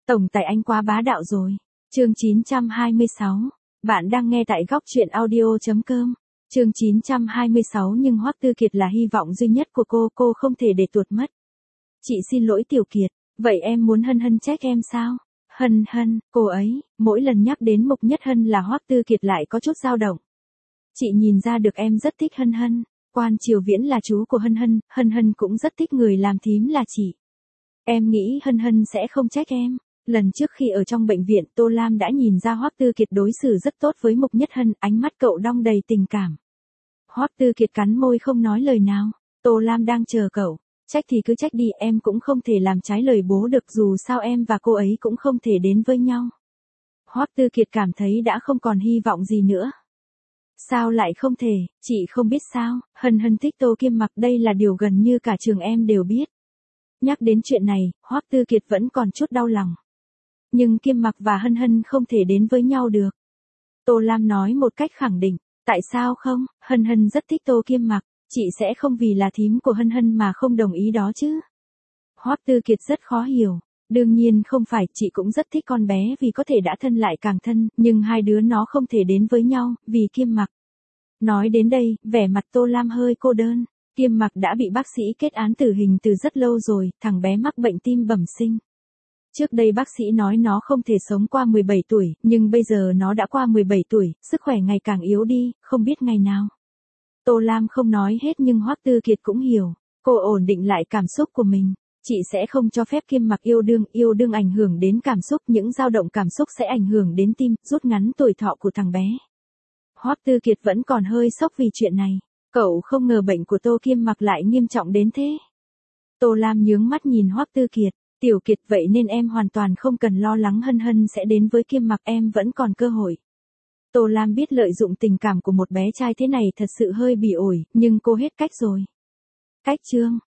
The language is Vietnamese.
Tổng tài anh quá bá đạo rồi. Chương 926. Bạn đang nghe tại góc truyện audio.com. Chương 926 nhưng Hoắc Tư Kiệt là hy vọng duy nhất của cô không thể để tuột mất. Chị xin lỗi Tiểu Kiệt, vậy em muốn Hân Hân trách em sao? Hân, cô ấy, mỗi lần nhắc đến Mục Nhất Hân là Hoắc Tư Kiệt lại có chút dao động. Chị nhìn ra được em rất thích Hân Hân, Quan Triều Viễn là chú của Hân Hân cũng rất thích người làm thím là chị. Em nghĩ Hân Hân sẽ không trách em. Lần trước khi ở trong bệnh viện Tô Lam đã nhìn ra Hoắc Tư Kiệt đối xử rất tốt với Mục Nhất Hân, ánh mắt cậu đong đầy tình cảm. Hoắc Tư Kiệt cắn môi không nói lời nào. Tô Lam đang chờ cậu. Trách thì cứ trách đi, em cũng không thể làm trái lời bố được, dù sao em và cô ấy cũng không thể đến với nhau. Hoắc Tư Kiệt cảm thấy đã không còn hy vọng gì nữa. Sao lại không thể, chị không biết sao, Hân Hân thích Tô Kiêm Mặc, đây là điều gần như cả trường em đều biết. Nhắc đến chuyện này, Hoắc Tư Kiệt vẫn còn chút đau lòng. Nhưng Kiêm Mặc và Hân Hân không thể đến với nhau được. Tô Lam nói một cách khẳng định, tại sao không, Hân Hân rất thích Tô Kiêm Mặc, chị sẽ không vì là thím của Hân Hân mà không đồng ý đó chứ. Hoắc Tư Kiệt rất khó hiểu, đương nhiên không phải, chị cũng rất thích con bé vì có thể đã thân lại càng thân, nhưng hai đứa nó không thể đến với nhau, vì Kiêm Mặc. Nói đến đây, vẻ mặt Tô Lam hơi cô đơn. Kiêm Mặc đã bị bác sĩ kết án tử hình từ rất lâu rồi, thằng bé mắc bệnh tim bẩm sinh. Trước đây bác sĩ nói nó không thể sống qua 17 tuổi, nhưng bây giờ nó đã qua 17 tuổi, sức khỏe ngày càng yếu đi, không biết ngày nào. Tô Lam không nói hết nhưng Hoắc Tư Kiệt cũng hiểu. Cô ổn định lại cảm xúc của mình. Chị sẽ không cho phép Kiêm Mặc yêu đương ảnh hưởng đến cảm xúc, những dao động cảm xúc sẽ ảnh hưởng đến tim, rút ngắn tuổi thọ của thằng bé. Hoắc Tư Kiệt vẫn còn hơi sốc vì chuyện này. Cậu không ngờ bệnh của Tô Kiêm Mặc lại nghiêm trọng đến thế. Tô Lam nhướng mắt nhìn Hoắc Tư Kiệt. Tiểu Kiệt, vậy nên em hoàn toàn không cần lo lắng Hân Hân sẽ đến với Kiêm Mặc, em vẫn còn cơ hội. Tô Lam biết lợi dụng tình cảm của một bé trai thế này thật sự hơi bị ổi, nhưng cô hết cách rồi. Cách chương.